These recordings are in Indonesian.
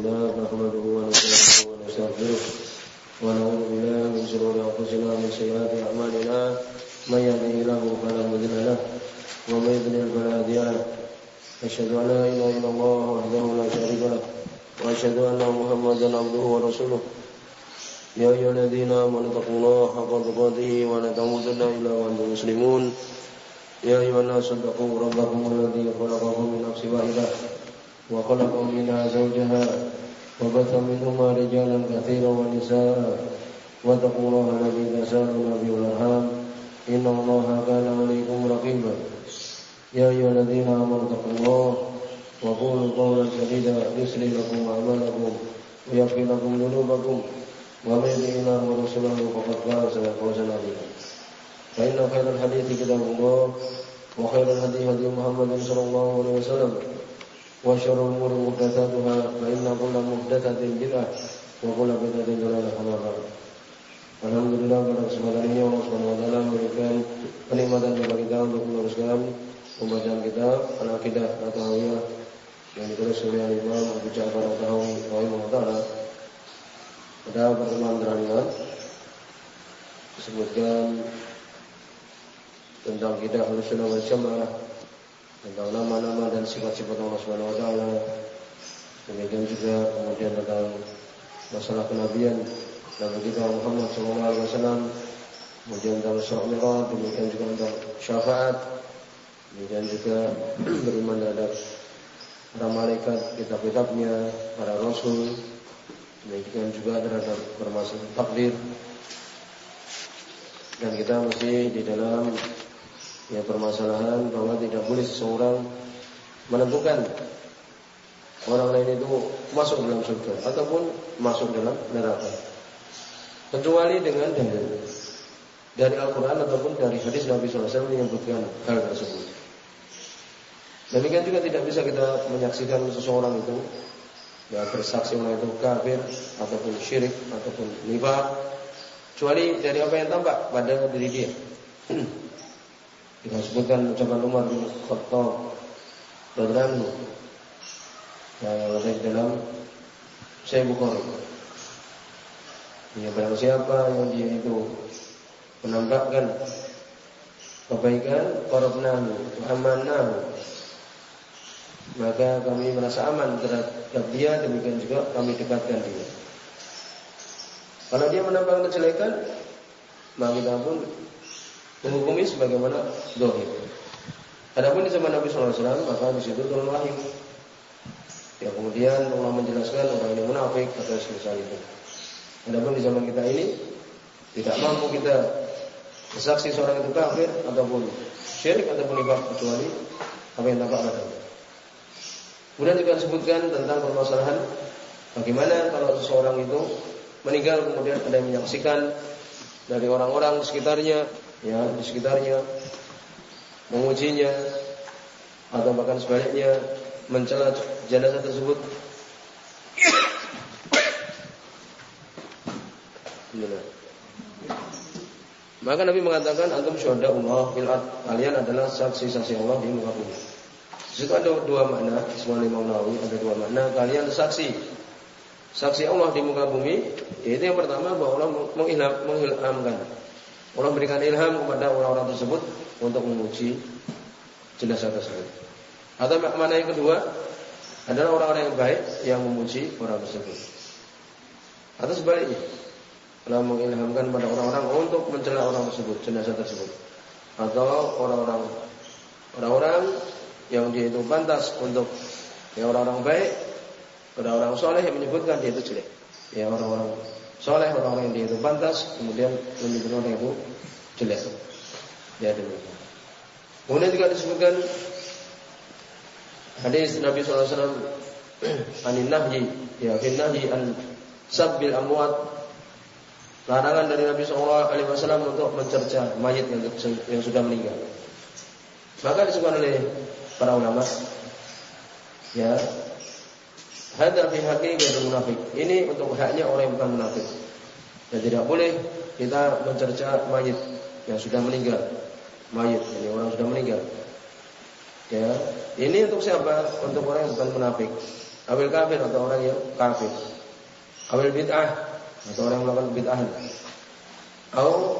لله نحمده ونستعينه ونستغفره ونعوذ بالله من شرور أنفسنا ومن سيئات أعمالنا من يهده الله فلا مضل له ومن يضلل فلا هادي له أشهد أن لا إله إلا الله وحده لا شريك له وأشهد أن محمدا عبده ورسوله يا أيها الذين آمنوا اتقوا الله حق تقاته ولا تموتن إلا وأنتم مسلمون يا أيها الناس اتقوا ربكم الذي خلقكم من نفس واحدة وخلق منها زوجها وبث منهما رجالا كثيرا ونساء واتقوا الله الذي تساءلون به والأرحام إن الله كان عليكم رقيبا يا أيها الذين آمنوا اتقوا الله وقولوا قولا سديدا يصلح لكم أعمالكم ويغفر لكم ذنوبكم ومن يطع الله ورسوله فقد فاز فوزا عظيما فإن خير الحديث كتاب الله وخير الهدي هدي محمد صلى الله عليه وسلم وشر الأمور محدثاتها فإن كل محدثة بدعة وكل بدعة ضلالة أما بعد. Alhamdulillah pada kesempatan ini Allah Subhanahu wa taala memberikan kenikmatan kepada kita untuk meneruskan pembacaan kitab Al-Aqidah At-Tahawiyah yang ditulis oleh Imam Abu Ja'far At-Tahawi rahimahullah taala. Pada pertemuan terakhir disebutkan tentang akidah Ahlussunnah wal Jamaah, tentang nama-nama dan sifat-sifat Allah Subhanahu wa taala. Demikian juga kemudian tentang masalah kenabian Nabi kita Muhammad sallallahu alaihi wasallam, kemudian tentang Isra Mi'raj, demikian juga tentang syafaat, demikian juga beriman terhadap para malaikat, kitab-kitabnya, para rasul, demikian juga terhadap permasalahan takdir. Dan kita masih di dalam permasalahan bahwa tidak boleh seseorang menentukan orang lain itu masuk dalam surga ataupun masuk dalam neraka, kecuali dengan dalil dari Al-Quran ataupun dari hadis Nabi SAW menyebutkan hal tersebut. Demikian juga tidak bisa kita menyaksikan seseorang itu bersaksi orang itu kafir ataupun syirik ataupun nifaq, kecuali dari apa yang tampak pada diri dia. Kita sebutkan ucapan Umar bin Khattab radhiyallahu anhu yang ada di dalam Sahih Bukhari. Ya, barang siapa yang dia itu menampakkan kebaikan, qarabnahu wa amannahu, maka kami merasa aman terhadap dia, demikian juga kami dekatkan dia. Kalau dia menampakkan kejelekan, maka kita pun menghukumi sebagaimana zahir. Adapun di zaman Nabi sallallahu alaihi wasallam, maka di situ turun wahyu. Ya, kemudian Allah menjelaskan orang ini munafik atau semisal itu. Adapun di zaman kita ini tidak mampu kita bersaksi seorang itu kafir ataupun syirik ataupun nifaq kecuali apa yang tampak padanya. Kemudian juga disebutkan tentang permasalahan bagaimana kalau seseorang itu meninggal kemudian ada yang menyaksikan dari orang-orang di sekitarnya, di sekitarnya mengujinya atau bahkan sebaliknya mencela jenazah tersebut. Maka Nabi mengatakan antum syuhadaullah fil ard, kalian adalah saksi-saksi Allah di muka bumi. Di situ ada dua makna, semua Imam Nawawi ada dua makna. Kalian saksi Allah di muka bumi, yaitu yang pertama bahwa Allah mengilhamkan. Allah berikan ilham kepada orang-orang tersebut untuk memuji jenazah tersebut. Atau makna yang kedua adalah orang-orang yang baik yang memuji orang tersebut. Atau sebaliknya, Allah mengilhamkan kepada orang-orang untuk mencela orang tersebut, jenazah tersebut. Atau orang-orang yang dia itu pantas untuk orang-orang baik, orang-orang soleh yang menyebutkan dia itu jelek. Ya, orang-orang soleh, orang-orang yang dia itu pantas, kemudian menyebutkan orang itu jelek. Ya, demikian. Kemudian juga disebutkan hadis Nabi SAW anin nahyi, fin nahyi an sabbil amwat, larangan dari Nabi SAW untuk mencerca mayit yang sudah meninggal. Maka disebutkan oleh para ulama, hadza fi haqiqatil munafik. Ini untuk haknya orang yang bukan munafik. Dan tidak boleh kita mencerca mayit yang sudah meninggal. Mayit, ini orang sudah meninggal. Ya, ini untuk siapa? Untuk orang yang bukan munafik. awil kafir atau orang yang kafir, awil bid'ah atau orang yang melakukan bid'ahan, au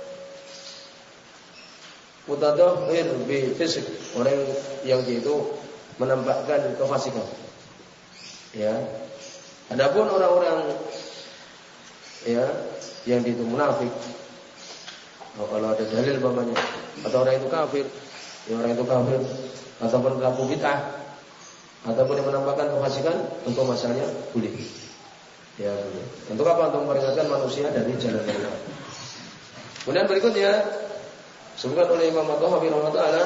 mutadahhir bi fisik, orang yang dia itu menampakkan kefasikan. Ya. Adapun orang-orang ya yang dia itu munafik, kalau ada dalil umpamanya, atau orang itu kafir, ya orang itu kafir, ataupun pelaku bid'ah, ataupun yang menampakkan kefasikan, untuk masalahnya boleh. Ya boleh. Untuk apa? Untuk memperingatkan manusia dari jalan Allah. Kemudian berikutnya disebutkan oleh Imam At-Tahawi rahimahullah,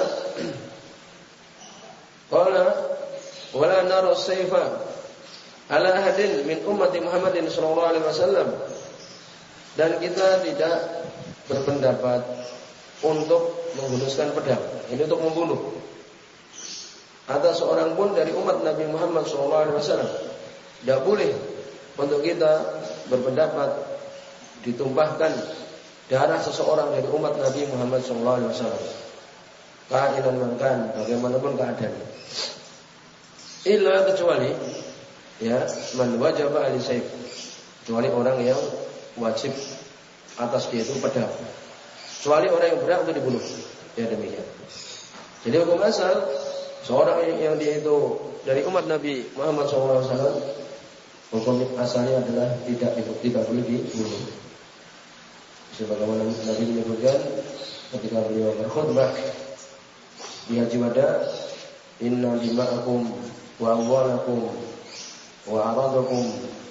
qala wala naru sayfa ala ahadin min ummati Muhammadin sallallahu alaihi wasallam, dan kita tidak berpendapat untuk menghunuskan pedang, ini untuk membunuh atas seorang pun dari umat Nabi Muhammad SAW. Tidak boleh untuk kita berpendapat ditumpahkan darah seseorang dari umat Nabi Muhammad SAW, kainan mankan, bagaimanapun keadaannya, illa kecuali ya man wajaba ali sayf, kecuali orang yang wajib atas dia itu pedang, kecuali orang yang berhak untuk dibunuh. Ya demikian. Jadi hukum asal seorang yang dia itu dari umat Nabi Muhammad SAW, hukum asalnya adalah tidak boleh dibunuh. Sebagaimana Nabi menyebutkan ketika beliau berkhutbah di Haji Wada, inna dima'akum wa amwalakum wa aradakum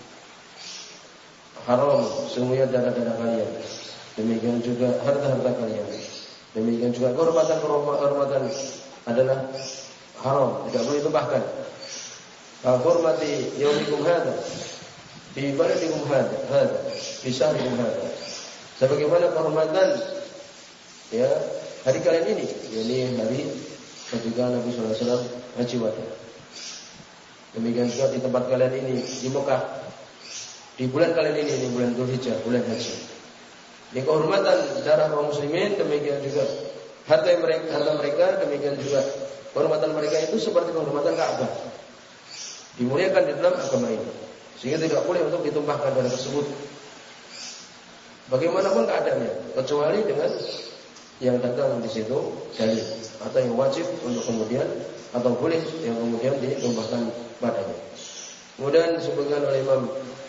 haram, semuanya darah-darah kalian, demikian juga harta-harta kalian, demikian juga kehormatan adalah haram, tidak boleh ditumpahkan. Hormati yaumikum hadza bi baladikum hadza bi syahrikum hadza, sebagaimana kehormatan ya hari kalian ini, yakni hari ketika Nabi sallallahu alaihi wasallam Haji Wada. Demikian juga di tempat kalian ini di Mekah, di bulan kalian ini bulan Dzulhijjah, bulan haji. Ini kehormatan darah kaum muslimin, demikian juga harta mereka, demikian juga kehormatan mereka itu seperti kehormatan Ka'bah, dimuliakan di dalam agama ini, sehingga tidak boleh untuk ditumpahkan darah tersebut bagaimanapun keadaannya, kecuali dengan yang datang di situ dalil, atau yang wajib untuk kemudian, atau boleh yang kemudian ditumpahkan padanya. Kemudian disebutkan oleh Imam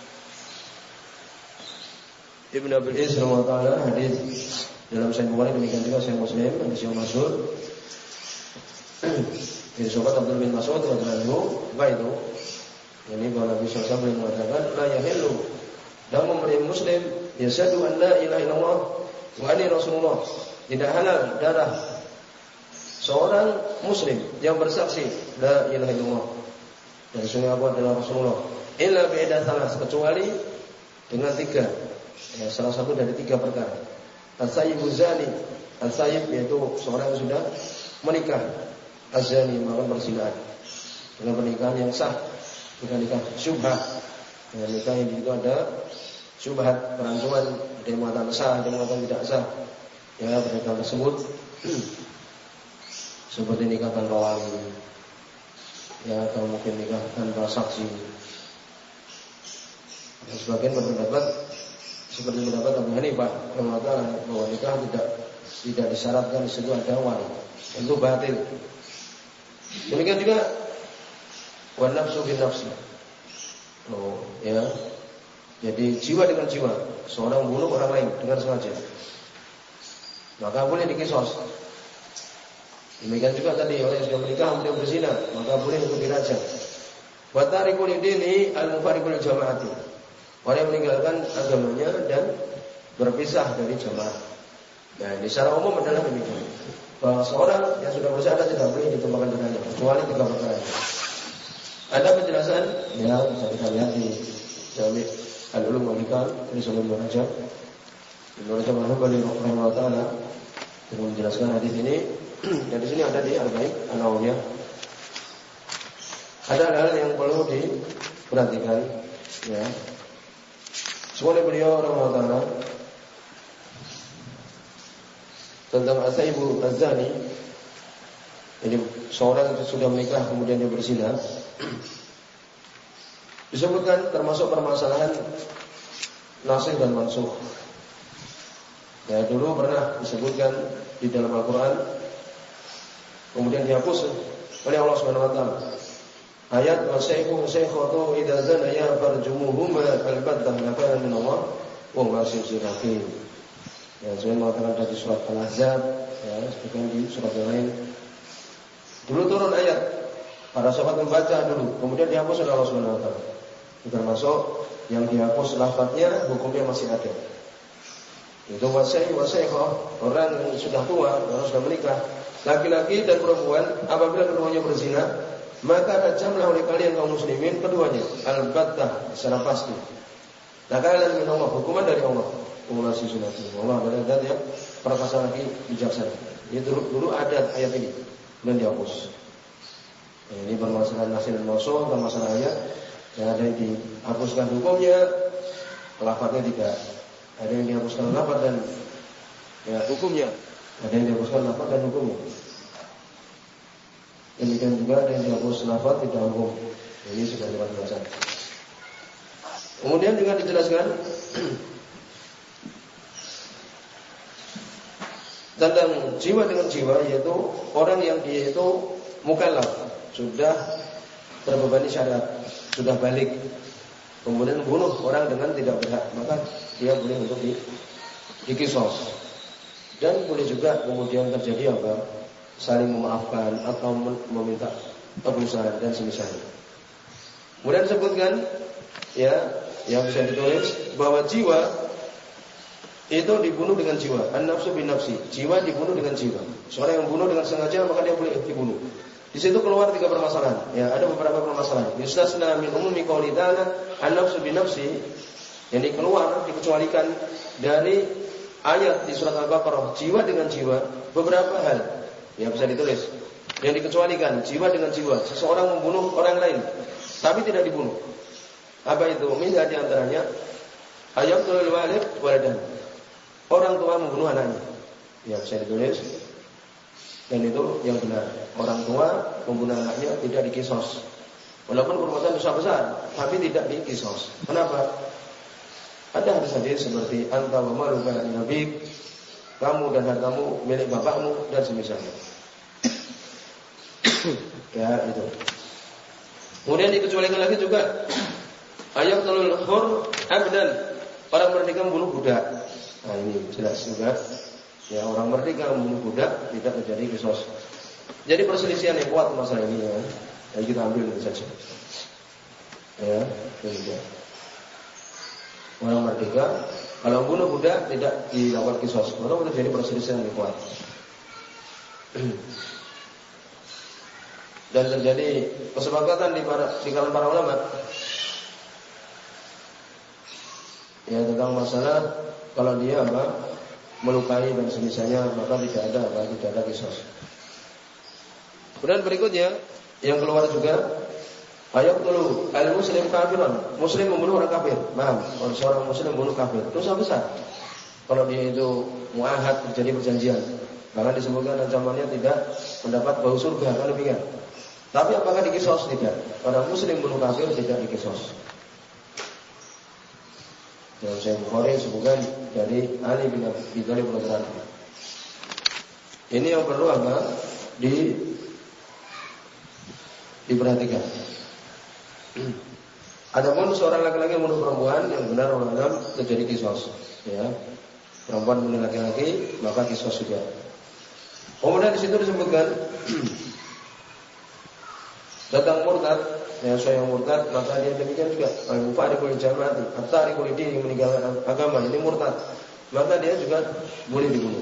Ibn Abil Is rahimahullah hadis dalam Sahih Bukhari, demikian juga Sahih Muslim, hadis yang masyhur dari sahabat Abdullah bin Mas'ud radhiyallahu anhu, apa itu? Ini bahwa Nabi sallallahu alaihi wasallam mengatakan, la yahillu damu imri'in muslim yashhadu an la ilaha illallah wa anni rasulullah, tidak halal darah seorang muslim yang bersaksi la ilaha illallah dan sungguh aku adalah Rasulullah, illa bi'ida salas, kecuali dengan tiga, ya, salah satu dari tiga perkara. As-sayyibu zani, as-sayyib yaitu seorang yang sudah menikah, az-zani melakukan perzinahan dengan pernikahan yang sah, bukan nikah syubhat. Dengan nikah yang itu ada syubhat, perancuan, ada yang mengatakan sah, ada yang mengatakan tidak sah. Ya, pernikahan tersebut seperti nikah tanpa wali, ya, atau mungkin nikah tanpa saksi. Dan sebagian berpendapat seperti pendapat Abu Hanifah yang mengatakan bahwa nikah tidak disyaratkan di situ ada wali, itu batil. Demikian juga wan nafsu bin nafsi. Oh, ya. Jadi jiwa dengan jiwa, seorang bunuh orang lain dengan sengaja, maka boleh dikisos. Demikian juga tadi orang yang sudah menikah kemudian berzina, maka boleh untuk dirajam. Wa tarikul dini al-mufariqul jamaati, orang yang meninggalkan agamanya dan berpisah dari jamaah. Nah, di secara umum adalah demikian, bahwa seorang yang sudah berzina tidak boleh ditumpahkan darahnya kecuali tiga perkara. Ada penjelasan, ya, bisa kita lihat di Jami' Al-Ulum wal Hikam dari Ibnu Rajab. Ibnu Rajab rahimahullah taala dengan menjelaskan hadis ini. Dan di sini ada di Al-Baik An-Nawawiyah. Ada hal yang perlu diperhatikan, ya. Semua beliau rahimahullah taala tentang as-sayyibu az-zani, jadi seorang yang sudah menikah kemudian dia berzina. Disebutkan termasuk permasalahan nasikh dan mansukh. Ya, dulu pernah disebutkan di dalam Al-Quran, kemudian dihapus oleh Allah Subhanahu Wa Taala. Ayat wasyaihu syaikhatu idza zanaya farjumuhuma albattah nafa'an min Allah wa huwa azizul hakim. Ya, saya mengatakan dari surat Al-Ahzab, ya, sebagian di surat yang lain. Dulu turun ayat, para sahabat membaca dulu, kemudian dihapus oleh Allah Subhanahu Wa Taala. Termasuk yang dihapus lafadznya, hukumnya masih ada. Itu wasyaikhah, orang yang sudah tua, orang sudah menikah, laki-laki dan perempuan, apabila keduanya berzina, maka rajamlah oleh kalian kaum muslimin keduanya, albattah, secara pasti. Nah, kalian min Allah, hukuman dari Allah. Allah sunati. Allah adalah zat yang perkasa lagi bijaksana. Ini dulu ada ayat ini, dan dihapus. Nah, ini permasalahan nasikh dan mansukh, masalah ayat. Yang ada yang dihapuskan hukumnya, lafadznya tidak. Ada yang dihapuskan lafadz dan ya hukumnya. Ada yang dihapuskan lafadz dan hukumnya. Demikian juga ada yang dihapus lafadz tidak hukum. Ini sudah lewat bahasan. Kemudian juga dijelaskan tentang jiwa dengan jiwa, yaitu orang yang dia itu mukallaf, sudah terbebani syariat, sudah balik, kemudian membunuh orang dengan tidak berhak, maka dia boleh untuk dikisos. Dan boleh juga kemudian terjadi apa? Saling memaafkan atau meminta tebusan dan semisalnya. Kemudian disebutkan ya, yang bisa ditulis bahwa jiwa itu dibunuh dengan jiwa, an-nafsu bin nafsi, jiwa dibunuh dengan jiwa. Seorang yang bunuh dengan sengaja maka dia boleh dibunuh. Di situ keluar 3 permasalahan. Ya, ada beberapa permasalahan. Yustasna min umumi qouli ta'ala an-nafsu bin nafsi, yang keluar dikecualikan dari ayat di surat Al-Baqarah, jiwa dengan jiwa, beberapa hal yang bisa ditulis. Yang dikecualikan jiwa dengan jiwa, seseorang membunuh orang lain tapi tidak dibunuh. Apa itu? Minha di antaranya ayatul walid waladan. Orang tua membunuh anaknya. Ya, bisa ditulis. Dan itu yang benar. Orang tua membunuh anaknya tidak dikisos. Walaupun perbuatan dosa besar, tapi tidak dikisos. Kenapa? Ada hadis-hadis seperti anta wa maluka nabik, kamu dan hartamu milik bapakmu dan semisalnya. Ya, itu. Kemudian dikecualikan lagi juga ayatul hur abdan, orang merdeka membunuh budak. Nah, ini jelas juga. Ya, orang merdeka membunuh budak tidak terjadi kisos. Jadi perselisihan yang kuat masalah ini ya. Jadi kita ambil itu saja. Ya, demikian. Orang merdeka kalau membunuh budak tidak dilakukan kisos. Maka terjadi perselisihan yang kuat. Dan terjadi kesepakatan di kalangan para ulama ya tentang masalah kalau dia melukai dan semisalnya, maka tidak ada kisos. Kemudian berikutnya yang keluar juga ayat dulu al-muslim kafiran, muslim membunuh orang kafir. Paham? Kalau seorang muslim membunuh kafir, dosa besar. Kalau dia itu muahad, terjadi perjanjian, bahkan disebutkan ancamannya tidak mendapat bau surga, kan demikian. Tapi apakah dikisos? Tidak. Orang muslim membunuh kafir tidak dikisos. Dalam Sahih Bukhari disebutkan dari Ali bin Abi Thalib radhiyallahu anhu. Ini yang perlu diperhatikan. Adapun seorang laki-laki membunuh perempuan, yang benar ulama terjadi kisos. Ya, perempuan membunuh laki-laki maka kisos juga. Kemudian di situ disebutkan tentang murtad, ya saya murtad maka dia demikian juga al-mufariqul jamaah, at-tariqul din, meninggalkan agama, ini murtad, maka dia juga boleh dibunuh.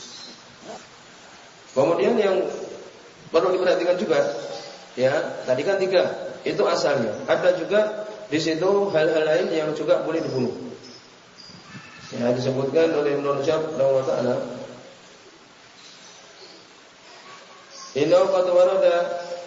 Kemudian yang perlu diperhatikan juga, ya tadi kan 3 itu asalnya, ada juga di situ hal-hal lain yang juga boleh dibunuh. Ya disebutkan oleh Ibnu Rajab rahimahullah taala, inna qad warada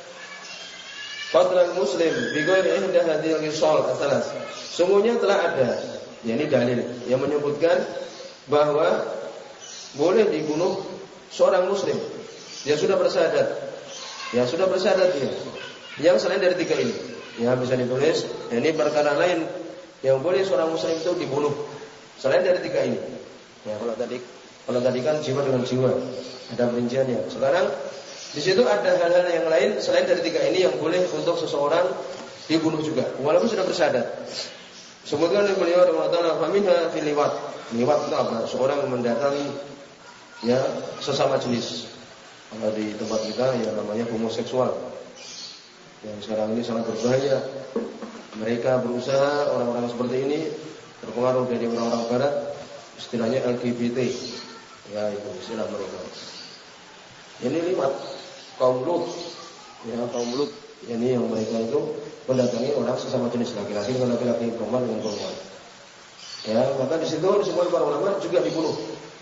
qatl muslim bi ghairi ihda hadhil qisal ats-tsalas. Sungguhnya telah ada, ya ini dalil yang menyebutkan bahwa boleh dibunuh seorang muslim yang sudah bersyahadat. Ya sudah bersyahadat dia. Yang selain dari 3 ini. Ya, bisa ditulis. Ini perkara lain yang boleh seorang muslim itu dibunuh selain dari 3 ini. Ya, kalau tadi kan jiwa dengan jiwa, ada perinciannya. Sekarang di situ ada hal-hal yang lain selain dari 3 ini yang boleh untuk seseorang dibunuh juga, walaupun sudah bersyahadat. Sebutkan oleh beliau rahimahullah, faminha fil liwat. Liwat itu apa? Seorang mendatangi ya sesama jenis. Kalau di tempat kita ya namanya homoseksual. Yang sekarang ini sangat berbahaya. Mereka berusaha, orang-orang seperti ini terpengaruh dari orang-orang barat, istilahnya LGBT. Ya, itu istilah mereka. Ini liwat kaum Lut. Ya, kaum Lut. Ini yang mereka itu mendatangi orang sesama jenis, laki-laki dengan laki-laki, perempuan dengan perempuan. Ya, maka di situ disebut para ulama juga dibunuh.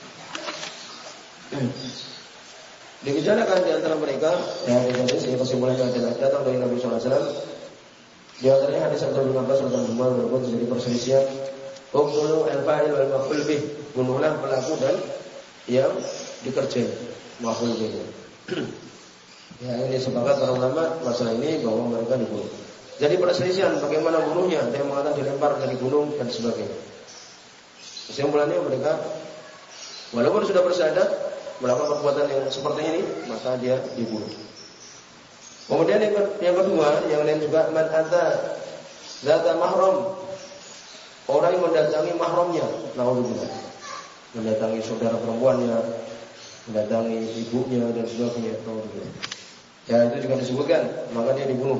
Dibicarakan di antara mereka, ya, ini kesimpulannya adalah datang dari Nabi SAW. Di antaranya hadis Abdullah bin Abbas radhiyallahu anhu berikut terjadi perselisihan. Uqtulu al-fa'il wal maf'ul bih. Bunuhlah pelaku dan yang dikerjain, maf'ul bih. Ya, ini sepakat para ulama masalah ini bahwa mereka dibunuh. Jadi perselisihan bagaimana bunuhnya, ada yang mengatakan dilempar dari gunung dan sebagainya. Kesimpulannya mereka walaupun sudah bersyahadat melakukan perbuatan yang seperti ini, maka dia dibunuh. Kemudian yang kedua, yang lain juga man ata zata mahram. Orang yang mendatangi mahramnya, naudzubillah. Mendatangi saudara perempuannya, mendatangi ibunya dan sebagainya, naudzubillah. Ya, itu juga disebutkan, maka dia dibunuh.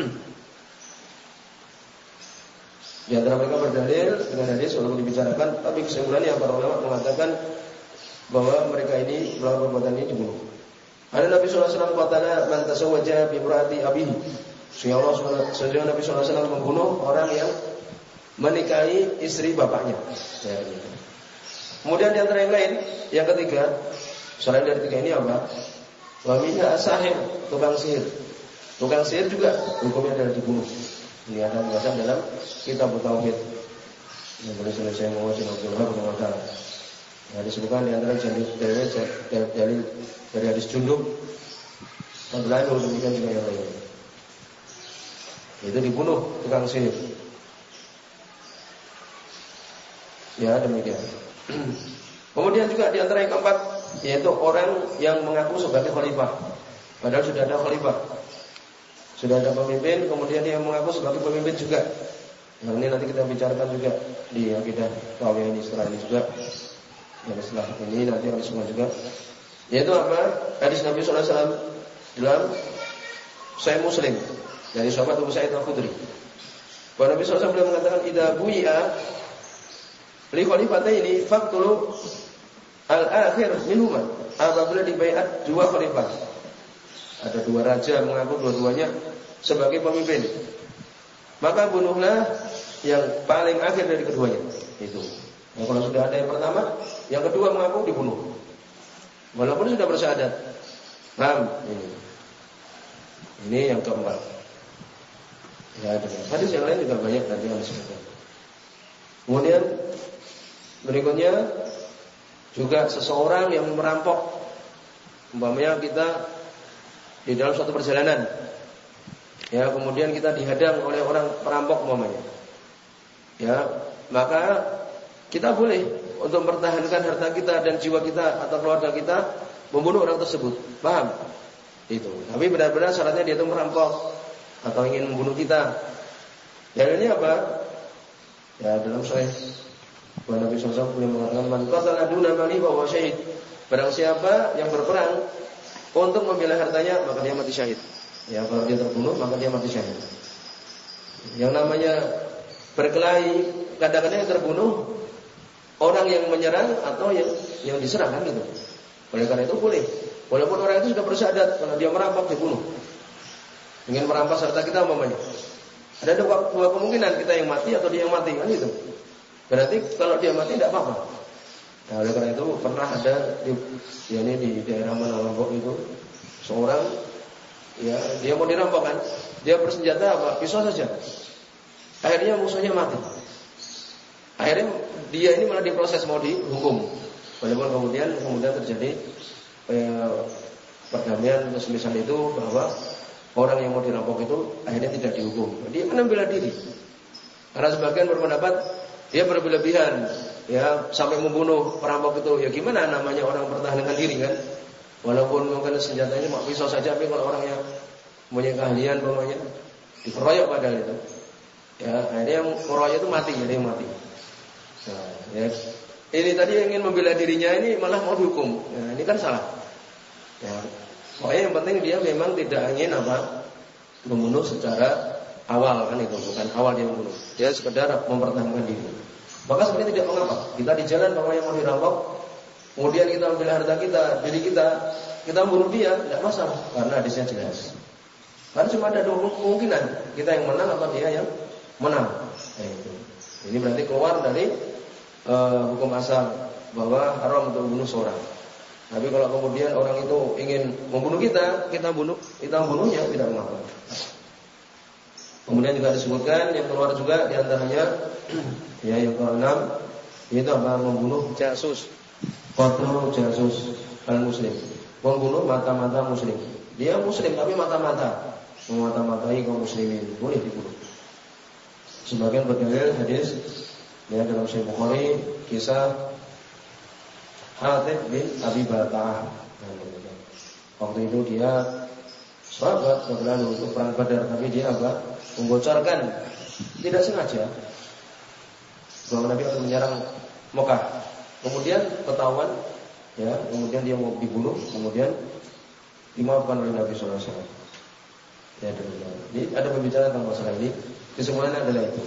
Di antara mereka berdalil dengan hadis walaupun dibicarakan, tapi kesimpulannya para ulama mengatakan bahwa mereka ini melakukan perbuatan ini dibunuh. Ada Nabi sallallahu alaihi wasallam qatala man tasawwaja bi imraati abihi. Sehingga Nabi sallallahu alaihi wasallam membunuh orang yang menikahi istri bapaknya. Ya, gitu. Kemudian di antara yang lain, yang ketiga, selain dari 3 ini apa? Wa minha sahir, tukang sihir. Tukang sihir juga hukumnya adalah dibunuh. Ini ada penjelasan dalam kitab Tauhid. Yang boleh selesai menguasai Abdullah bin Umar. Ya, disebutkan di antara dalil dari hadis Jundub. Abdullah bin demikian juga yang lain. Itu dibunuh tukang sihir. Ya, demikian. Kemudian juga di antara yang keempat, yaitu orang yang mengaku sebagai khalifah, padahal sudah ada khalifah, sudah ada pemimpin, kemudian dia mengaku sebagai pemimpin juga. Nah, ini nanti kita bicarakan juga di akidah Tauhid ini setelah ini juga. Dan setelah ini nanti akan semua juga. Yaitu apa? Hadis Nabi sallallahu alaihi wasallam dalam Sahih Muslim dari sahabat Abu Sa'id Al-Khudri. Bahwa Nabi sallallahu alaihi wasallam mengatakan idza bu'i'a li khalifataini faqtulu al-akhir minhuma. Apabila dibaiat 2 khalifah, ada 2 raja mengaku dua-duanya sebagai pemimpin, maka bunuhlah yang paling akhir dari keduanya. Itu. Nah, kalau sudah ada yang pertama, yang kedua mengaku dibunuh, walaupun sudah bersyahadat. Paham? Ini yang keempat. Ya, ada hadis yang lain juga banyak nanti yang disebutkan. Kemudian berikutnya juga seseorang yang merampok. Umpamanya kita di dalam suatu perjalanan, ya, kemudian kita dihadang oleh orang perampok umpamanya. Ya, maka kita boleh untuk mempertahankan harta kita dan jiwa kita atau keluarga kita membunuh orang tersebut. Paham? Itu. Tapi benar-benar syaratnya dia itu merampok atau ingin membunuh kita. Dan ini apa? Ya, dalam Sahih Nabi SAW boleh mengatakan man qatala duna mali fa huwa syahid. Barang siapa yang berperang untuk membela hartanya, maka dia mati syahid. Ya, kalau dia terbunuh, maka dia mati syahid. Yang namanya berkelahi, kadang-kadang yang terbunuh orang yang menyerang atau yang diserang, kan gitu. Oleh karena itu boleh, walaupun orang itu sudah bersyahadat, kalau dia merampok dibunuh, ingin merampas harta kita umpamanya. Ada 2 kemungkinan, kita yang mati atau dia yang mati, kan gitu. Berarti kalau dia mati tidak apa-apa. Nah, oleh karena itu pernah ada di daerah mana Lombok itu seorang, ya, dia mau dirampok kan, dia bersenjata apa? Pisau saja. Akhirnya musuhnya mati. Akhirnya dia ini malah diproses mau dihukum. Walaupun kemudian terjadi perdamaian semisal itu bahwa orang yang mau dirampok itu akhirnya tidak dihukum. Dia kan bela diri. Karena sebagian berpendapat dia berlebihan, ya sampai membunuh perampok itu. Ya gimana namanya orang mempertahankan diri kan? Walaupun mungkin senjatanya cuma pisau saja, tapi kalau orang yang punya keahlian pokoknya dikeroyok padahal itu. Ya akhirnya yang keroyok itu mati, jadi mati. Nah, ya. Ini tadi yang ingin membela dirinya ini malah mau dihukum. Nah, ini kan salah. Ya. Pokoknya yang penting dia memang tidak ingin membunuh secara awal kan itu, bukan awal dia membunuh. Dia sekedar mempertahankan diri. Maka sebenarnya tidak mengapa. Kita di jalan pokoknya mau dirampok, kemudian kita ambil harta kita, diri kita bunuh dia, tidak masalah karena hadisnya jelas. Karena cuma ada dua kemungkinan, kita yang menang atau dia yang menang. Nah, itu. Ini berarti keluar dari hukum asal bahwa haram untuk membunuh seorang. Tapi kalau kemudian orang itu ingin membunuh kita bunuhnya, tidak mengapa. Kemudian juga disebutkan yang keluar juga diantaranya ya yang ke-6 yaitu membunuh jasus, qatlu jasus al-muslim, membunuh mata-mata muslim. Dia muslim tapi mata-matai kaum muslimin, boleh dibunuh. Sebagian berdalil hadis ya dalam Sahih Bukhari kisah Hatib bin Abi Balta'ah. Waktu itu dia sahabat berlalu untuk perang Badar, tapi dia membocorkan tidak sengaja bahwa Nabi akan menyerang Mekah. Kemudian ketahuan, ya, kemudian dia mau dibunuh, kemudian dimaafkan oleh Nabi sallallahu alaihi wasallam. Ya, demikian. Jadi ada pembicaraan tentang masalah ini. Kesimpulannya adalah itu.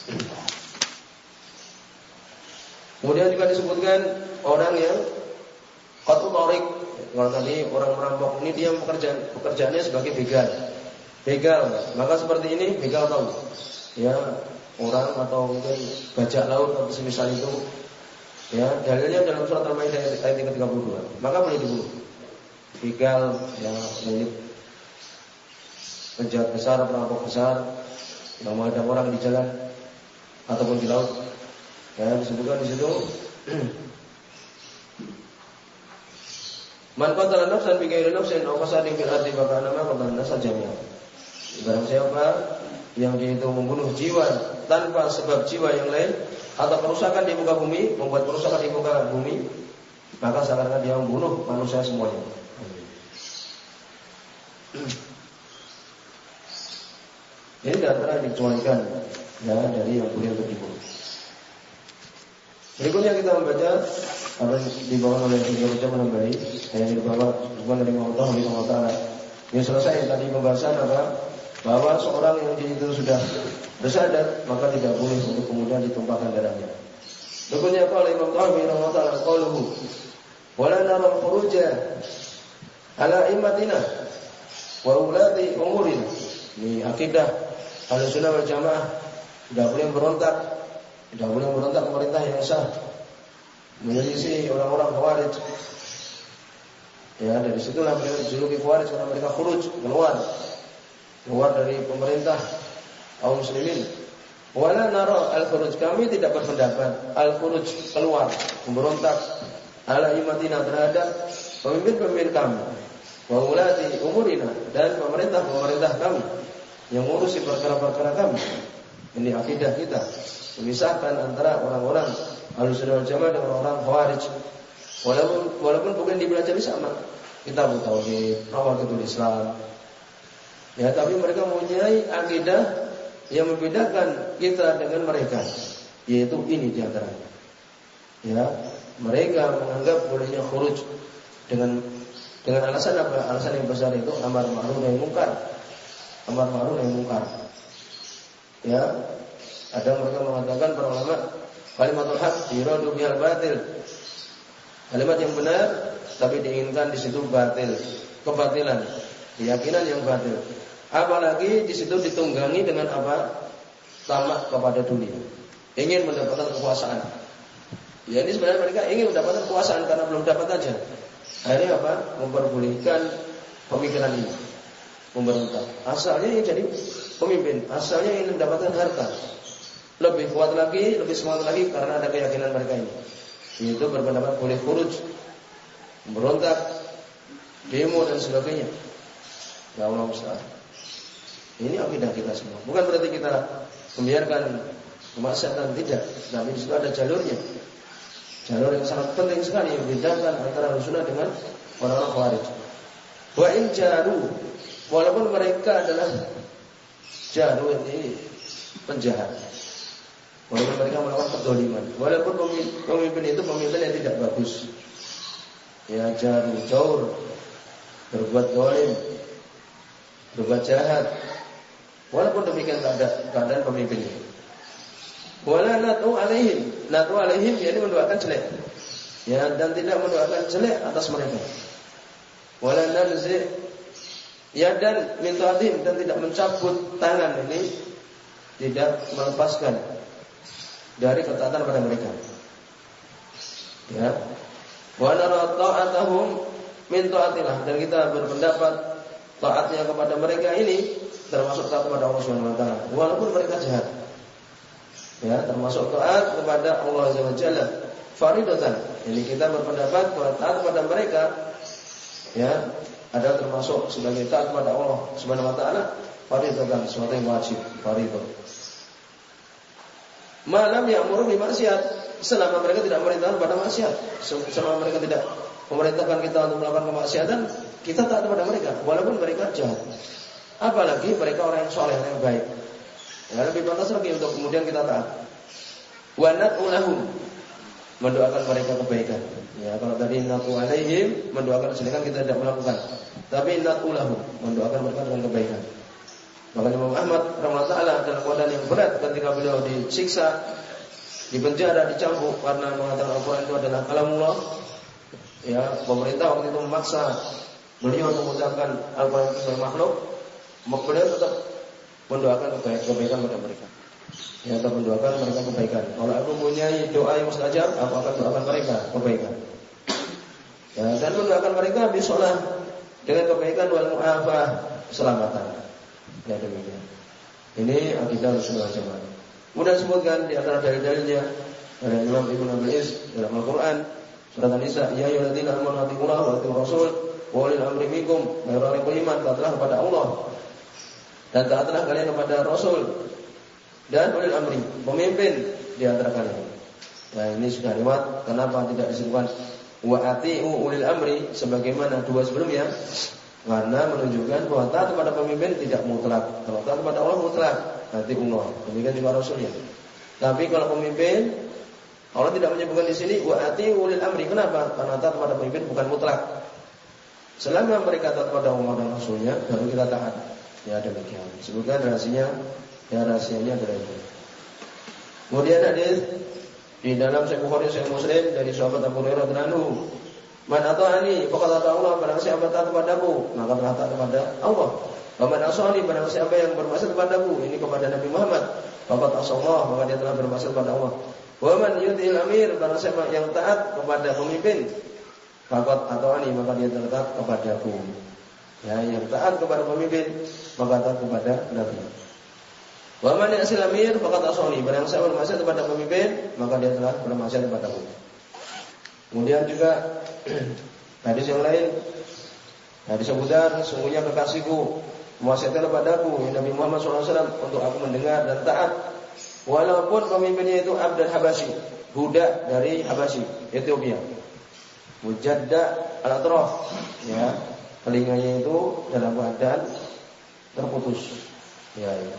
Kemudian juga disebutkan orang yang qatlu tariq. Kalau tadi orang merampok ini dia pekerjaannya sebagai begal. Maka seperti ini begal tahu. Ya, orang atau mungkin bajak laut atau semisal itu. Ya, dalilnya dalam surat Al-Maidah ayat 32. Maka boleh dibunuh. Begal yang milik penjahat besar, perampok besar yang menghadang orang di jalan ataupun di laut. Ya, disebutkan di situ man qatala nafsan bi ghairi nafsin aw fasadin fil ardi fa kana ma qatala nasa jami'an. Barang siapa yang dia itu membunuh jiwa tanpa sebab jiwa yang lain atau kerusakan di muka bumi, membuat kerusakan di muka bumi, maka seakan-akan dia membunuh manusia semuanya. Ini antara yang dikecualikan ya dari yang boleh untuk dibunuh. Berikutnya kita membaca apa yang dibawa oleh Ibnu Rajab menambahi yang dibawa dari Allah Taala. Yang selesai tadi pembahasan bahwa seorang yang itu sudah bersadar maka tidak boleh untuk kemudian ditumpahkan darahnya. Berikutnya qala Imam Tahawi rahimahullah qauluhu wala nara khuruja ala immatina wa ulati umurina. Ini akidah Ahlussunnah wal Jamaah, tidak boleh berontak pemerintah yang sah, menyelisih orang-orang Khawarij. Ya, dari situlah mereka dijuluki Khawarij karena mereka keluar dari pemerintah kaum muslimin. Wala nara al-khuruj, kami tidak berpendapat al-khuruj keluar memberontak ala imatina terhadap pemimpin-pemimpin kami, wa ulati umurina, dan pemerintah kami yang ngurusi perkara-perkara kami. Ini akidah kita, memisahkan antara orang-orang Ahlussunnah wal Jamaah dengan orang Khawarij. Walaupun bukan dipelajari sama kitab tauhid, Nawaqidul Islam. Ya, tapi mereka mempunyai akidah yang membedakan kita dengan mereka, yaitu ini di antaranya. Ya, mereka menganggap bolehnya khuruj dengan alasan apa? Alasan yang besar itu amar ma'ruf nahi munkar. Ya, ada mereka mengatakan para ulama kalimatul haq yuradu bihal batil. Kalimat yang benar tapi diinginkan di situ batil, kebatilan, keyakinan yang batil. Apalagi di situ ditunggangi dengan tamak kepada dunia, ingin mendapatkan kekuasaan. Ya, ini sebenarnya mereka ingin mendapatkan kekuasaan karena belum dapat aja. Akhirnya memperbolehkan pemikiran ini, memberontak. Asalnya yang jadi pemimpin, asalnya ingin mendapatkan harta. Lebih kuat lagi, lebih semangat lagi karena ada keyakinan mereka ini. Itu berpendapat boleh khuruj, memberontak, demo dan sebagainya. Ya Allah musta'an. Ini akidah kita semua. Bukan berarti kita membiarkan kemaksiatan, tidak. Tapi di situ ada jalurnya. Jalur yang sangat penting sekali membedakan antara Ahlussunnah dengan orang-orang Khawarij. Wa in jaru, walaupun mereka adalah jaru ini penjahat. Walaupun mereka melakukan kezaliman, walaupun pemimpin itu pemimpin yang tidak bagus. Ya jaru, jauh, berbuat zalim, berbuat jahat. Walaupun demikian keadaan pemimpinnya. Wala natu alaihim yakni mendoakan jelek. Ya, dan tidak mendoakan jelek atas mereka. Wala nanzi yadan min ta'atim, dan tidak mencabut tangan, ini tidak melepaskan dari ketaatan pada mereka. Ya. Wa nara ta'atahum min ta'atillah, dan kita berpendapat taatnya kepada mereka ini termasuk taat kepada Allah Subhanahu wa taala walaupun mereka jahat. Ya, termasuk taat kepada Allah Azza wa Jalla faridatan. Jadi kita berpendapat bahwa taat kepada mereka ya adalah termasuk sebagai taat kepada Allah Subhanahu wa taala faridatan, sesuatu yang wajib, faridah. Malam ya'muru bi maksiat, selama mereka tidak memerintahkan pada maksiat. Selama mereka tidak memerintahkan kita untuk melakukan kemaksiatan, kita taat kepada mereka walaupun mereka jahat. Apalagi mereka orang yang soleh, yang baik. Ya, lebih pantas lagi untuk kemudian kita taat. Wa nat'ulahum, mendoakan mereka kebaikan. Ya, kalau tadi natu alaihim, mendoakan kejelekan kita tidak melakukan. Tapi nat'ulahum, mendoakan mereka dengan kebaikan. Maka Imam Ahmad rahimahullah taala dalam keadaan yang berat ketika beliau disiksa, dipenjara, dicambuk karena mengatakan Al-Qur'an itu adalah kalamullah. Ya, pemerintah waktu itu memaksa beliau untuk mengucapkan Al-Qur'an itu sebagai makhluk. Maka beliau tetap mendoakan kebaikan pada mereka. Ya, tetap mendoakan mereka kebaikan. Kalau aku mempunyai doa yang mustajab, aku akan doakan mereka kebaikan. Ya, dan mendoakan mereka bisolah dengan kebaikan wal mu'afah, keselamatan. Ya, demikian. Ini akidah Ahlussunnah wal Jamaah. Kemudian sebutkan di antara dalil-dalilnya dari Imam Ibnu Abil Is dalam Al-Qur'an surat An-Nisa, ya ayyuhalladzina amanu atiiullaha wa atiiur rasul wa ulil amri minkum. Wahai orang yang beriman, taatlah kepada Allah dan taatlah kalian kepada Rasul dan ulil amri, pemimpin di antara kalian. Nah, ini sudah lewat. Kenapa tidak disebutkan wa atiiu ulil amri sebagaimana dua sebelumnya? Karena menunjukkan bahwa taat kepada pemimpin tidak mutlak. Kalau taat kepada Allah mutlak, nanti Allah. Demikian juga Rasulnya. Tapi kalau pemimpin, Allah tidak menyebutkan di sini wa atiiu ulil amri. Kenapa? Karena taat kepada pemimpin bukan mutlak. Selama mereka taat kepada Allah dan Rasulnya, baru kita taat. Ya, demikian. Sebutkan rahasianya. Ya, rahasianya adalah itu. Kemudian hadis di dalam Sahih Bukhari, Sahih Muslim dari sahabat Abu Hurairah radhiyallahu anhu, man ata'ani faqad ata'a Allah, barang siapa taat kepadaku maka telah taat kepada Allah. Wa man asani, barang siapa yang bermaksiat kepadaku, ini kepada Nabi Muhammad, faqad asallah, maka dia telah bermaksiat kepada Allah. Wa man yuti'il amir, barang siapa yang taat kepada pemimpin, faqad ata'ani, maka dia telah taat kepadaku. Ya, yang taat kepada pemimpin maka taat kepada Nabi. Wa man ya'sil amir faqad asani, barang siapa bermaksiat kepada pemimpin maka dia telah bermaksiat kepadaku. Kemudian juga hadis yang lain, hadis Abu Dzar, sungguhnya kekasihku mewasiatkan kepadaku Nabi Muhammad SAW untuk aku mendengar dan taat walaupun pemimpinnya itu Abd al-Habasyi, budak dari Habasyi, Ethiopia. Mujadda al-atraf, ya, telinganya itu dalam keadaan terputus. Ya, ya.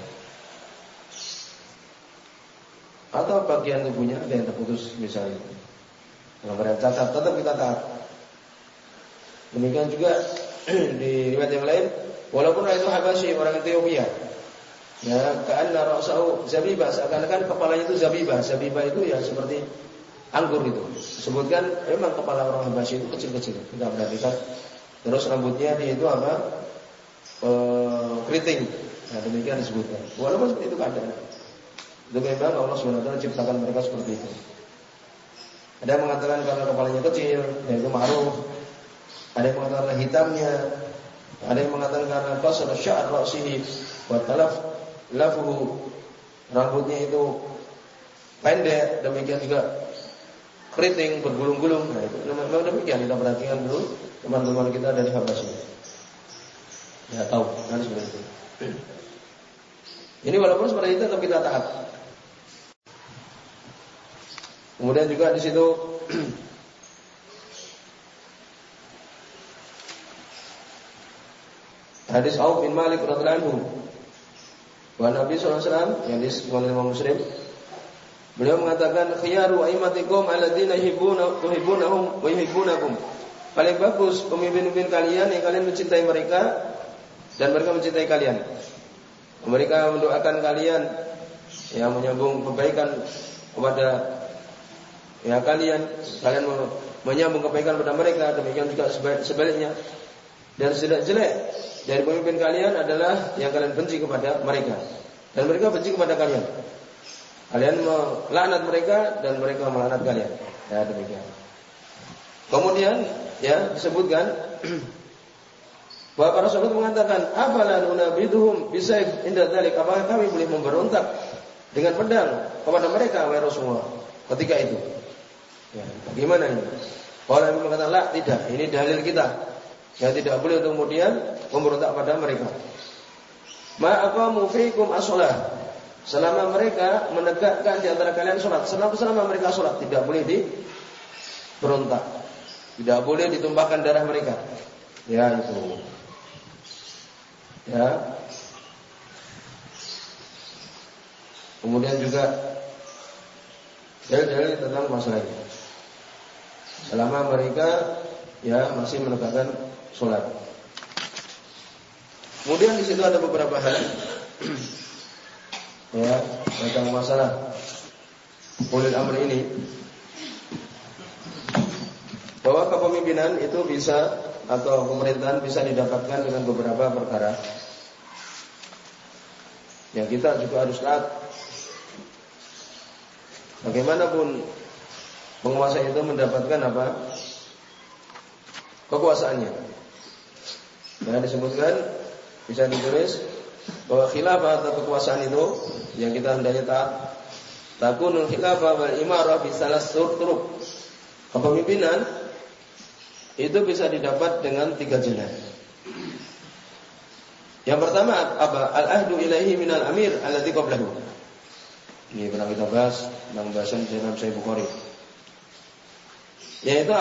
Atau bagian tubuhnya ada yang terputus misalnya. Yang cacat, tetap kita taat. Demikian juga di riwayat yang lain, walaupun itu Habasyi, orang Ethiopia, ya, ka'anna ra'sahu zabibah, seakan-akan kepalanya itu zabibah. Zabibah itu ya seperti anggur itu. Sebutkan memang kepala orang Habasyi itu kecil-kecil, tidak perhatikan. Terus rambutnya dia itu apa? Keriting. Nah, demikian disebutkan. Walaupun seperti itu keadaan. Itu memang Allah SWT ciptakan mereka seperti itu. Ada yang mengatakan karena kepalanya kecil, yaitu ma'ruf. Ada yang mengatakan hitamnya. Ada yang mengatakan karena qasr sya'r ra'sihi wa talaf lafuhu, rambutnya itu pendek, demikian juga keriting, bergulung-gulung. Nah, itu memang demikian. Kita perhatikan dulu teman-teman kita dari Habasyi. Ya, tahu kan seperti itu. Ini walaupun seperti itu tetap kita taat. Kemudian juga di situ hadis Auf bin Malik radhiyallahu anhu. Wa Nabi sallallahu alaihi wasallam yang disebutkan oleh Muslim, beliau mengatakan khiyaru aimatikum alladziina yuhibbunahum wa yuhibbunakum. Paling bagus pemimpin-pemimpin kalian yang kalian mencintai mereka dan mereka mencintai kalian. Mereka mendoakan kalian yang menyambung kebaikan kepada kalian menyambung kebaikan kepada mereka, demikian juga sebaliknya. Dan jelek dari pemimpin kalian adalah yang kalian benci kepada mereka dan mereka benci kepada kalian. Kalian melaknat mereka dan mereka melaknat kalian. Ya, demikian. Kemudian disebutkan bahwa para sahabat mengatakan, "Afala nunabiduhum bisayf inda dzalik?" Apakah kami boleh memberontak dengan pedang kepada mereka, wahai Rasulullah, ketika itu? Ya, bagaimana ini? Kalau Nabi mengatakan, "La, tidak. Ini dalil kita. Ya, tidak boleh untuk kemudian memberontak pada mereka." Ma aqamu fiikum as-shalah. Selama mereka menegakkan di antara kalian salat, selama mereka salat tidak boleh diberontak. Tidak boleh ditumpahkan darah mereka. Ya, itu. Ya. Kemudian juga dalil-dalil tentang masalah ini. Selama mereka masih menegakkan salat. Kemudian di situ ada beberapa hal tentang masalah ulil amr ini, bahwa kepemimpinan itu bisa atau pemerintahan bisa didapatkan dengan beberapa perkara yang kita juga harus taat. Bagaimanapun penguasa itu mendapatkan kekuasaannya. Dan disebutkan bisa ditulis bahwa khilafah atau kekuasaan itu yang kita hendaknya taat, takunul khilafah wal imarah bisalas turuq. Kepemimpinan itu bisa didapat dengan 3 jalan. Yang pertama al-ahdu ilaihi minal amir alladzi qablahu. Ini pernah kita bahas dalam bahasan dalam Sahih Bukhari. Yaitu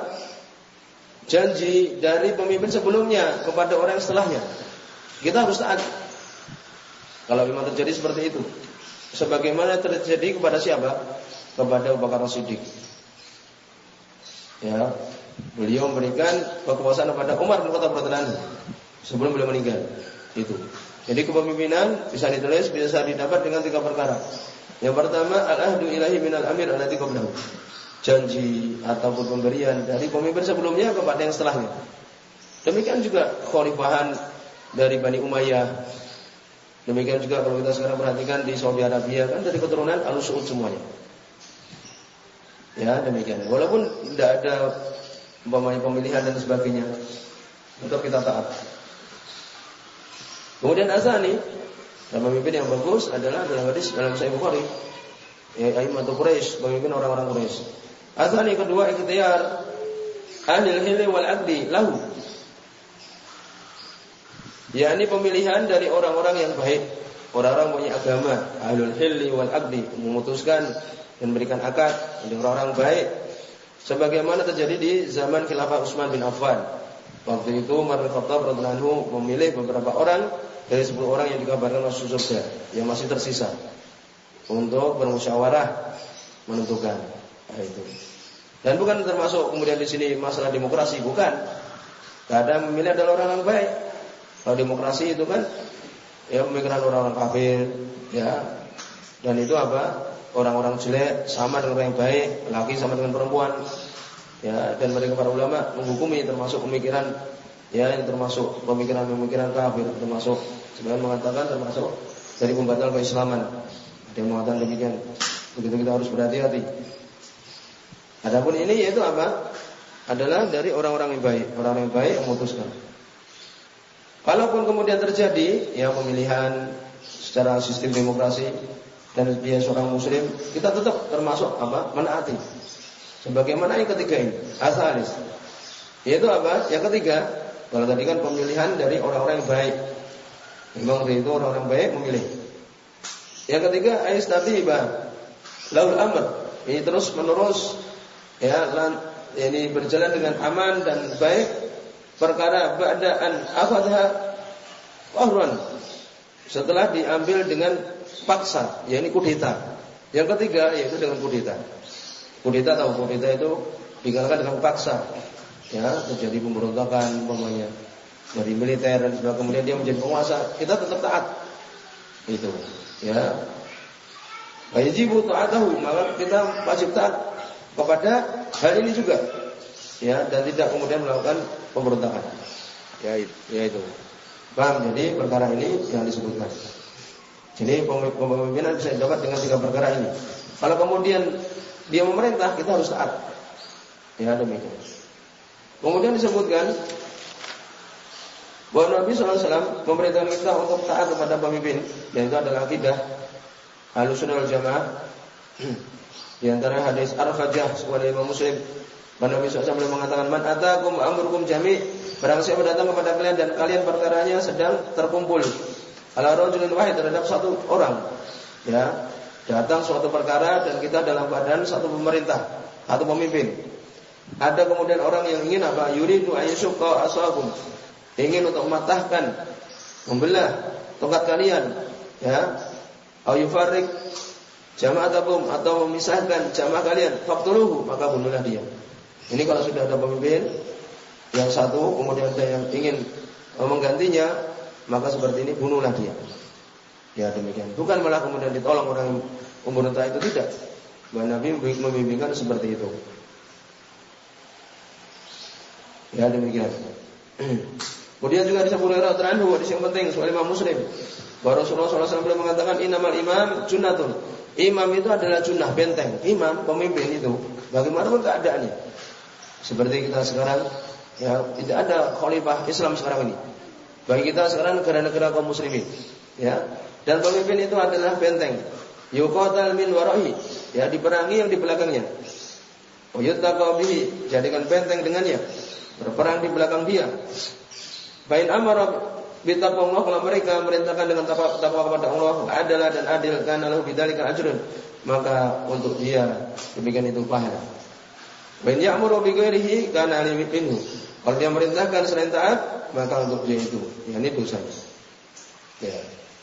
janji dari pemimpin sebelumnya kepada orang setelahnya. Kita harus taat. Kalau memang terjadi seperti itu, sebagaimana terjadi kepada siapa? Kepada Abu Bakar As-Siddiq. Ya, beliau memberikan kekuasaan kepada Umar bin Khattab radhiyallahu anhu sebelum beliau meninggal. Itu. Jadi kepemimpinan bisa ditulis, bisa didapat dengan 3 perkara. Yang pertama, al-ahdu ilahi minal amir allati qablahu. Janji ataupun pemberian dari pemimpin sebelumnya kepada yang setelahnya. Demikian juga khalifahan dari Bani Umayyah. Demikian juga kalau kita sekarang perhatikan di Saudi Arabia, kan dari keturunan Al-Saud semuanya. Ya, demikian. Walaupun tidak ada pemilihan dan sebagainya, untuk kita taat. Kemudian azani, dan pemimpin yang bagus adalah dalam hadis dalam Sahih Bukhari, A'immatu Quraisy, pemimpin orang-orang Quraisy. Azani kedua, ikhtiyar ahlil hilli wal aqdi lahu. yakni pemilihan dari orang-orang yang baik, orang-orang punya agama, ahlul hilli wal aqdi, memutuskan dan memberikan akad dari orang-orang baik, sebagaimana terjadi di zaman Khilafah Utsman bin Affan. Waktu itu Umar bin Khattab radhiyallahu anhu memilih beberapa orang dari 10 orang yang dikabarkan masuk surga yang masih tersisa untuk bermusyawarah menentukan. Itu. Dan bukan termasuk kemudian di sini masalah demokrasi, bukan. Kadang memilih adalah orang yang baik. Kalau demokrasi itu kan ya pemikiran orang-orang kafir, ya. Dan itu apa? Orang-orang jelek sama dengan orang yang baik, laki sama dengan perempuan. Ya, dan mereka para ulama menghukumi termasuk pemikiran ya yang termasuk pemikiran-pemikiran kafir, termasuk sebenarnya mengatakan termasuk dari pembatal keislaman. Ada yang mengatakan demikian. Begitu kita harus berhati-hati. Adapun ini yaitu apa? Adalah dari orang-orang yang baik, orang-orang yang baik yang memutuskan. Kalaupun kemudian terjadi ya pemilihan secara sistem demokrasi dan dia seorang muslim, kita tetap termasuk apa? Menaati. Sebagaimana yang ketiga ini, asalis. Yaitu apa? Yang ketiga, kalau tadi kan pemilihan dari orang-orang yang baik. Memang itu orang-orang baik memilih. Yang ketiga aistabiba laul amr. Ini terus menerus ya ini berjalan dengan aman dan baik perkara ba'daan akhadha qahran. Setelah diambil dengan paksa, yakni kudeta. Yang ketiga yaitu dengan kudeta. Kudeta itu digalakkan dengan paksa. Ya, terjadi pemberontakan umpamanya dari militer dan sebagainya, kemudian dia menjadi penguasa, kita tetap taat. Itu, ya. Wajibu ta'atahu, maka kita wajib taat kepada hal ini juga. Ya, dan tidak kemudian melakukan pemberontakan. Ya itu. Paham? Jadi perkara ini yang disebutkan. Jadi pemimpinan bisa didapat dengan 3 perkara ini. Kalau kemudian dia memerintah, kita harus taat. Ya, demikian. Kemudian disebutkan bahwa Nabi SAW memerintahkan kita untuk taat kepada pemimpin, dan itu adalah akidah Ahlussunnah wal Jamaah. Di antara hadis Ar-Fajah sebuah Imam Muslim, Nabi SAW mengatakan, "Man atakum amrukum jami'." Barang siapa datang kepada kalian dan kalian perkaranya sedang terkumpul. Ala rajulin wahid, terhadap satu orang. Ya, datang suatu perkara dan kita dalam keadaan satu pemerintah atau pemimpin. Ada kemudian orang yang ingin apa? Yuridu ayyushqa ashakum. Ingin untuk mematahkan, membelah tongkat kalian, ya. Au yufarriq jama'atakum, atau memisahkan jamaah kalian, faqtuluhu, maka bunuhlah dia. Ini kalau sudah ada pemimpin yang satu, kemudian ada yang ingin menggantinya, maka seperti ini bunuhlah dia. Ya, demikian. Bukan malah kemudian ditolong orang pemberontak itu, tidak. Nabi membimbingkan seperti itu. Ya, demikian. Kemudian juga disebut oleh Rasulullah hadis yang penting soal Imam Muslim. Bahwa Rasulullah SAW mengatakan innamal imam junnatun. Imam itu adalah junnah, benteng. Imam, pemimpin itu bagaimanapun keadaannya. Seperti kita sekarang, ya, tidak ada khalifah Islam sekarang ini. Bagi kita sekarang negara-negara kaum muslimin, ya. Dan pemimpin itu adalah benteng. Yuqatal min wara'i, ya, diperangi yang di belakangnya. Yuttaqa bihi, jadikan benteng dengannya. Berperang di belakang dia. Bain amara bitaqwallah, kalau mereka merintahkan dengan takwa kepada Allah, adalah dan adil, kana lahu bidzalika ajrun, maka untuk dia demikian itu pahala. Bain ya'muru bi ghairihi kana minhu, kalau dia merintahkan selain taat, maka untuk dia itu ini dosa. Ya.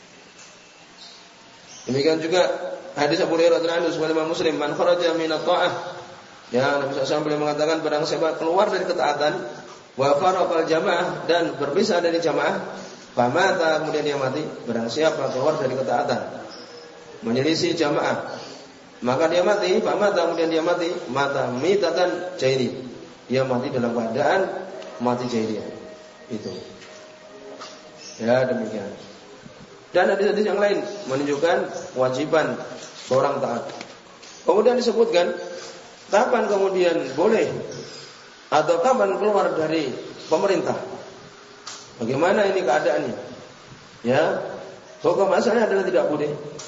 Demikian juga hadis Abu Hurairah radhiyallahu anhu Imam Muslim, man kharaja min at-ta'ah. Ya, Nabi SAW mengatakan barang siapa keluar dari ketaatan, wa faraqal jamaah, dan berpisah dari jamaah, famata, kemudian dia mati. Barang siapa keluar dari ketaatan, menyelisih jamaah, maka dia mati. Famata, kemudian dia mati, mata mitatan jahili, dia mati dalam keadaan mati jahiliyah. Itu. Ya, demikian. Dan hadis-hadis yang lain menunjukkan kewajiban seorang taat. Kemudian disebutkan kapan kemudian boleh atau kapan keluar dari pemerintah. Bagaimana ini keadaannya? Ya, hukum asalnya adalah tidak boleh.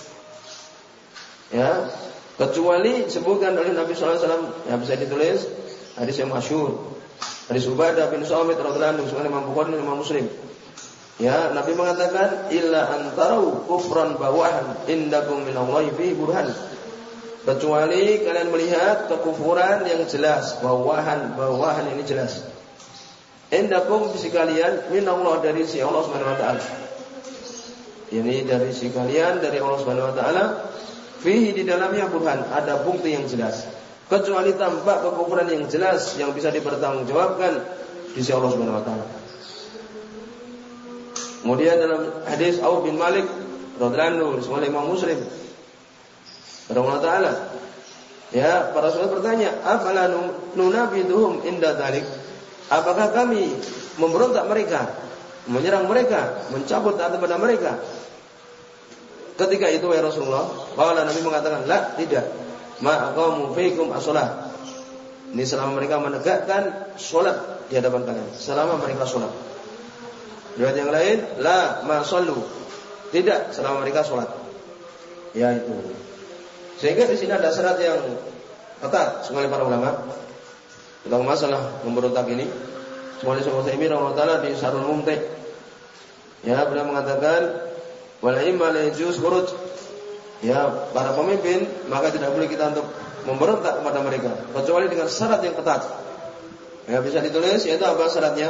Ya, kecuali disebutkan oleh Nabi sallallahu alaihi wasallam, yang bisa ditulis hadis yang masyhur. Hadis Ubadah bin Samit radhiyallahu anhu, Imam Bukhari dan Imam Muslim. Ya, Nabi mengatakan illa antarau kufran bawahan indakum minallahi fi burhan. Kecuali kalian melihat kekufuran yang jelas, bawahan ini jelas. Indakum, sisi kalian, minallah, dari si Allah Subhanahu wa taala. Ini dari si kalian, dari Allah Subhanahu wa taala, fihi, di dalamnya burhan, ada bukti yang jelas. Kecuali tampak kekufuran yang jelas yang bisa dipertanggungjawabkan di sisi Allah Subhanahu wa taala. Kemudian dalam hadis Auf bin Malik radhiyallahu anhu, oleh Imam Muslim, Allah Ta'ala, ya, para sahabat bertanya, afala nunabiduhum inda dzalik? Apakah kami memberontak mereka, menyerang mereka, mencabut taat kepada mereka ketika itu, ya Rasulullah? Qala, Nabi mengatakan, la, tidak. Ma aqamu fiikum as-shalah. Ini selama mereka menegakkan salat di hadapan kalian, selama mereka salat. Riwayat yang lain, la ma shallu, tidak selama mereka salat. Ya, itu. Sehingga di sini ada syarat yang ketat oleh para ulama tentang masalah memberontak ini. Semuanya Syekh Utsaimin rahimahullah di Syarhul Mumti', ya, beliau mengatakan wal imma la yajuz khuruj ya para pemimpin, maka tidak boleh kita untuk memberontak kepada mereka kecuali dengan syarat yang ketat. Ya, bisa ditulis yaitu apa syaratnya?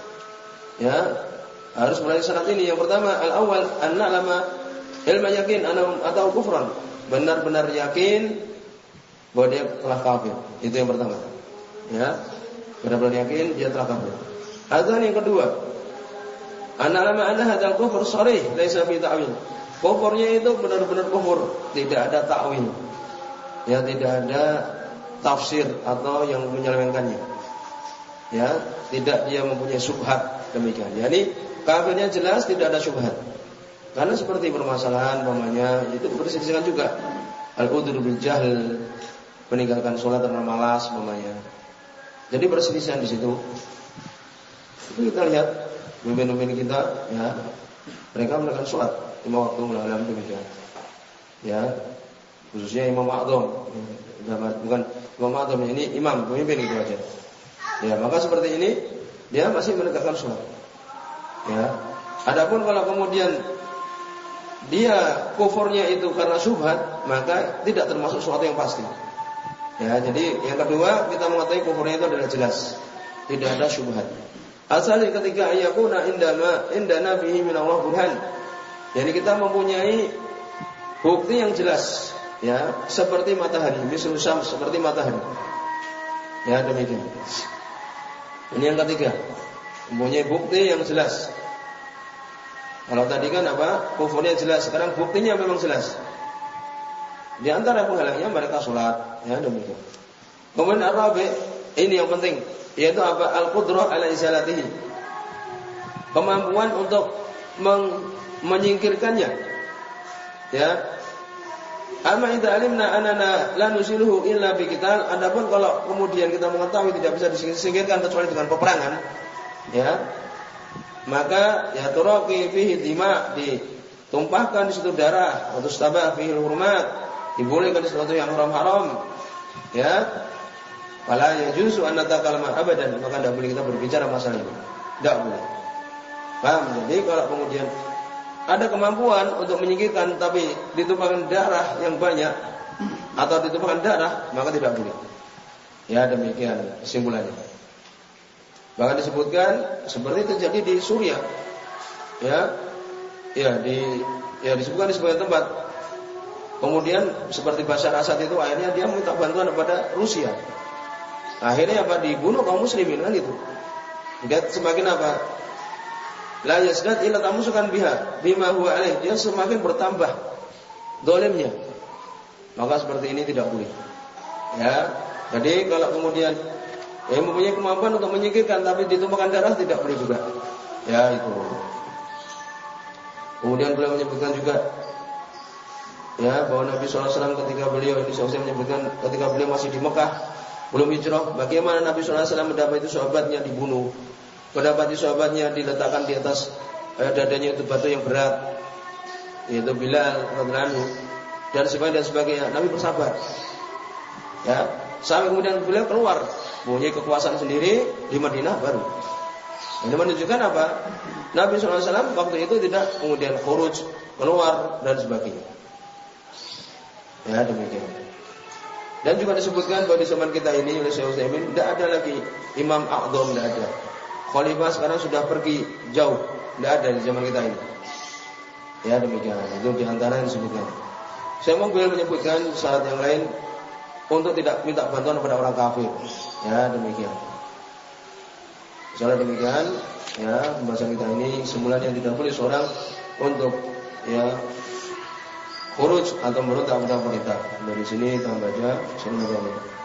Ya, harus melalui syarat ini. Yang pertama, al-awwal an na'lama ilma yakin atau kufran. Benar-benar yakin bahwa dia telah kafir. Itu yang pertama. Ya, benar-benar yakin dia telah kafir. Azan yang kedua, an na'lama anna hadzal kufur sharih laisa fi ta'wil. Kufurnya itu benar-benar kufur, tidak ada ta'wil. Ya, tidak ada tafsir atau yang menyelewengkannya. Ya, tidak dia mempunyai syubhat demikian. Jadi kafirnya jelas tidak ada syubhat. Karena seperti permasalahan umpamanya itu perselisihan juga. Al-udhr bil jahl, meninggalkan salat karena malas umpamanya. Jadi perselisihan di situ. Itu kita lihat pemimpin-pemimpin kita ya, mereka meninggalkan salat 5 waktu malam demikian. Ya, khususnya Imam A'dham. Bukan Imam A'dham, ini imam, pemimpin itu aja. Ya, maka seperti ini dia masih menegakkan sholat. Ya. Adapun kalau kemudian dia kufurnya itu karena syubhat, maka tidak termasuk sesuatu yang pasti. Ya, jadi yang kedua kita mengetahui kufurnya itu adalah jelas, tidak ada syubhat. Asalnya ketika ayakuna indana fihi min Allah burhan. Jadi kita mempunyai bukti yang jelas, ya, seperti matahari, misal syams seperti matahari. Ya, demikian. Ini yang ketiga, mempunyai bukti yang jelas. Kalau tadi kan apa? Kufurnya jelas, sekarang buktinya memang jelas. Di antara penghalangnya mereka sholat, ya demikian. Kemudian Arabi, ini yang penting, yaitu apa? Al-qudrah ala izalatihi. Kemampuan untuk menyingkirkannya. Ya. Amma idza alimna anana la nusiluhu illa biqital. Adapun kalau kemudian kita mengetahui tidak bisa disingkirkan kecuali dengan peperangan, ya, maka ya turaqi fihi dima, ditumpahkan di situ darah, atau tabah fihi hurmat, dibolehkan sesuatu yang haram-haram, ya. Fala yajuzu an natakalama abadan, maka tidak boleh kita berbicara masalah ini. Tidak boleh. Paham? Jadi kalau kemudian ada kemampuan untuk menyingkirkan tapi ditumpahkan darah yang banyak atau ditumpahkan darah, maka tidak boleh. Ya, demikian kesimpulannya. Bahkan disebutkan seperti terjadi di Suriah. Disebutkan di sebuah tempat. Kemudian seperti Bashar Assad itu akhirnya dia minta bantuan kepada Rusia. Akhirnya apa? Dibunuh kaum muslimin kan itu. Dia semakin apa? La yasdad illa tamusukan bima huwa alaih. Dia semakin bertambah dolimnya. Maka seperti ini tidak boleh. Ya. Jadi kalau kemudian mempunyai kemampuan untuk menyingkirkan tapi ditumpahkan darah tidak boleh juga. Ya, itu. Kemudian beliau menyebutkan juga ya bahwa Nabi SAW ketika beliau menyebutkan ketika beliau masih di Mekah belum hijrah, bagaimana Nabi SAW mendapati sahabatnya dibunuh. Mendapati sahabatnya diletakkan di atas dadanya itu batu yang berat, yaitu Bilal radhiyallahu anhu dan sebagainya. Nabi bersabar. Ya, sampai kemudian beliau keluar, punya kekuasaan sendiri di Madinah baru. Ini menunjukkan apa? Nabi SAW waktu itu tidak kemudian khuruj, keluar dan sebagainya. Ya, demikian. Dan juga disebutkan bahwa di zaman kita ini oleh Syekh Utsaimin tidak ada lagi Imam A'dham, tidak ada. Khalifah sekarang sudah pergi jauh, tidak ada di zaman kita ini. Ya, demikian. Itu diantara yang disebutkan. Saya mau menyebutkan syarat yang lain untuk tidak minta bantuan kepada orang kafir. Ya, demikian. Soalnya demikian, ya, pembahasan kita ini semulanya tidak boleh seorang untuk ya khuruj atau merontak kepada pemerintah. Dari sini kita baca,